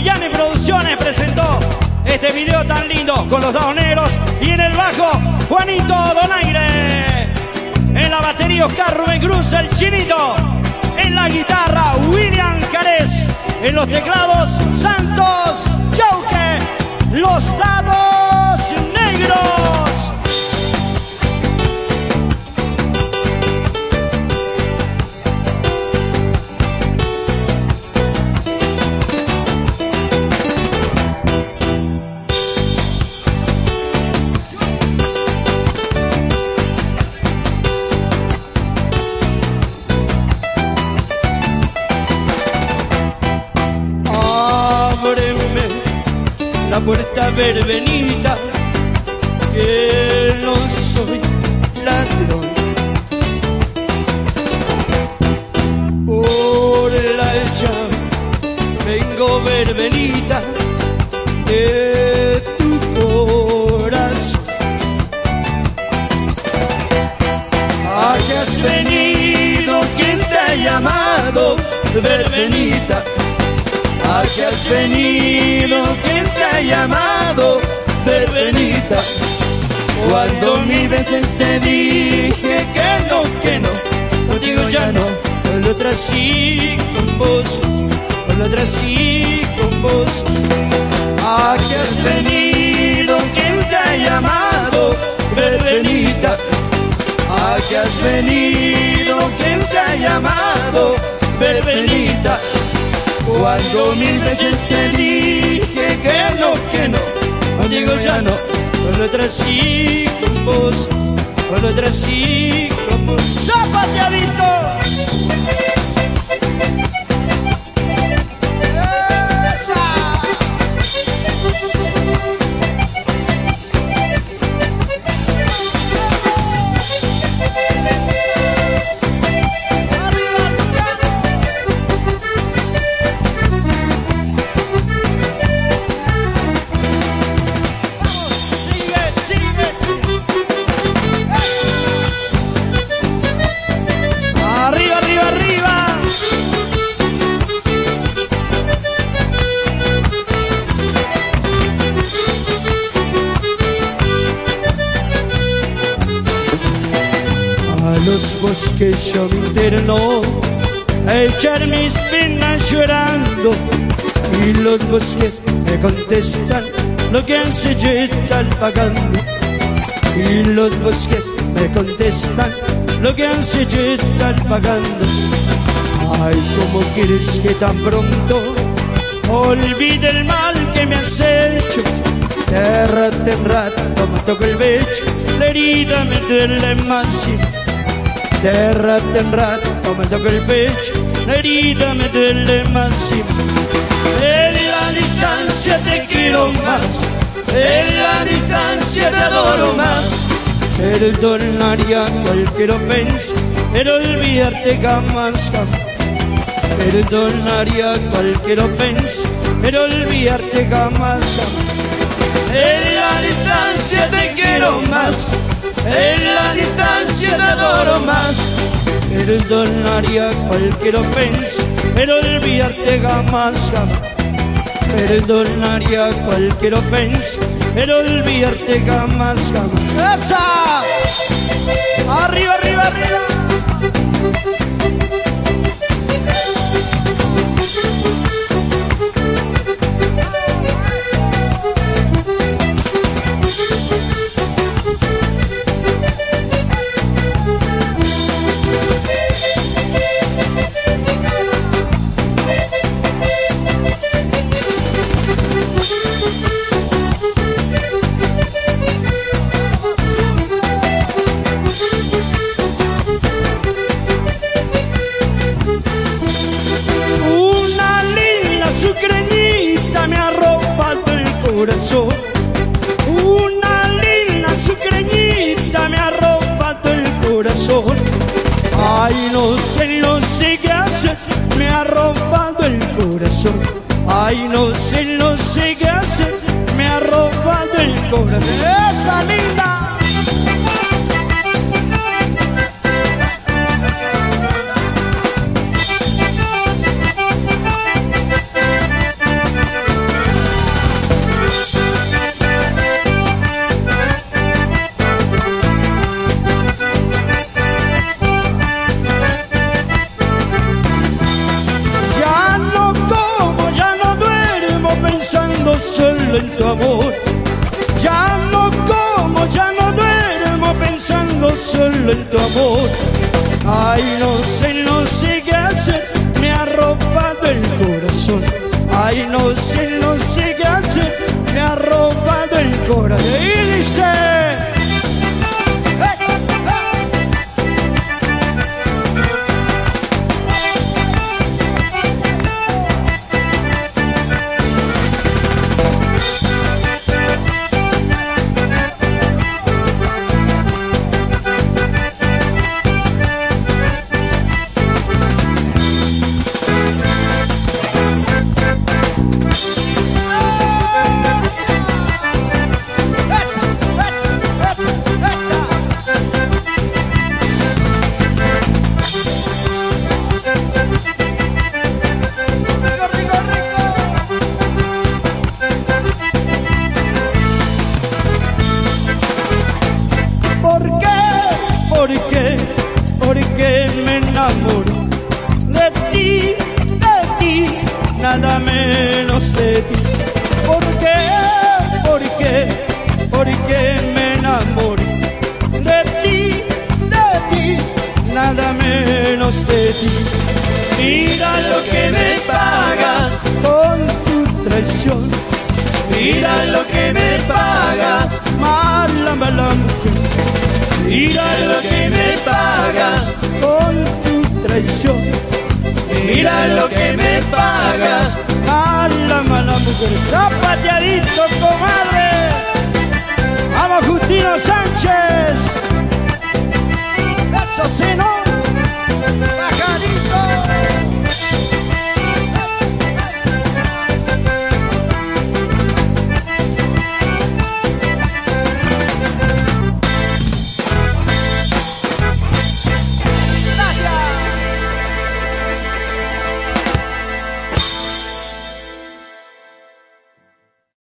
Villani Producciones presentó este video tan lindo con los dados negros. Y en el bajo, Juanito Donaire. En la batería, Oscar Rubén Cruz, el Chinito. En la guitarra, William Carés. En los teclados, Santos Chauque. Los dados negros. La puerta, verbenita, que no soy ladrón. Por la llave vengo, verbenita, de tu corazón. ¿A qué has venido? ¿Quién te ha llamado, verbenita? ¿A qué has venido? ¿Quién te ha llamado, verbenita? Cuando mil veces te dije que no, contigo ya no. Con la otra sí, con vos, con la otra sí, con vos. ¿A qué has venido? ¿Quién te ha llamado, verbenita? ¿A qué has venido? ¿Quién te ha llamado, verbenita? Cuando mil veces te dije que no, contigo ya no. Con la otra sí, con vos, con la otra sí, con vos. ¡Zapateadito! Los bosques yo me interno a echar mis penas llorando, y los bosques me contestan lo que hace yo estar pagando. Y los bosques me contestan lo que hace yo estar pagando. Ay, ¿cómo quieres que tan pronto olvide el mal que me has hecho? De rato en rato me toco el pecho, la herida me duele más. De rato en rato me toco el pecho, la herida me duele más. En la distancia te quiero más, en la distancia te adoro más. Perdonaría cualquier ofensa, pero olvidarte jamás, jamás. Perdonaría cualquier ofensa, pero olvidarte jamás, jamás. En la distancia te quiero más, en la distancia te adoro más. Perdonaría cualquier ofensa, pero olvidarte jamás, jamás. Perdonaría cualquier ofensa, pero olvidarte jamás, jamás. ¡Esa! ¡Arriba, arriba, arriba! Corazón. Una linda sucreñita me ha robado el corazón. Ay, no sé qué hacer, me ha robado el corazón. Ay, no sé qué hacer, me ha robado el corazón. ¡Esa linda! tu amor. Ya no como, ya no duermo pensando solo en tu amor. Ay, no sé qué hacer, me ha robado el corazón. Ay, no sé qué hacer, me ha robado el corazón. Y dice... Porque me enamoro de ti, nada menos de ti. Porque me enamoro de ti, nada menos de ti. Mira lo que me pagas con tu traición. Mira lo que me pagas, mala, mala mujer. Mira lo que me pagas con tu traición. Mira lo que me pagas, mala, mala mujer. Zapateadito, comadre. Vamos, Justino Sánchez. Eso sí, no.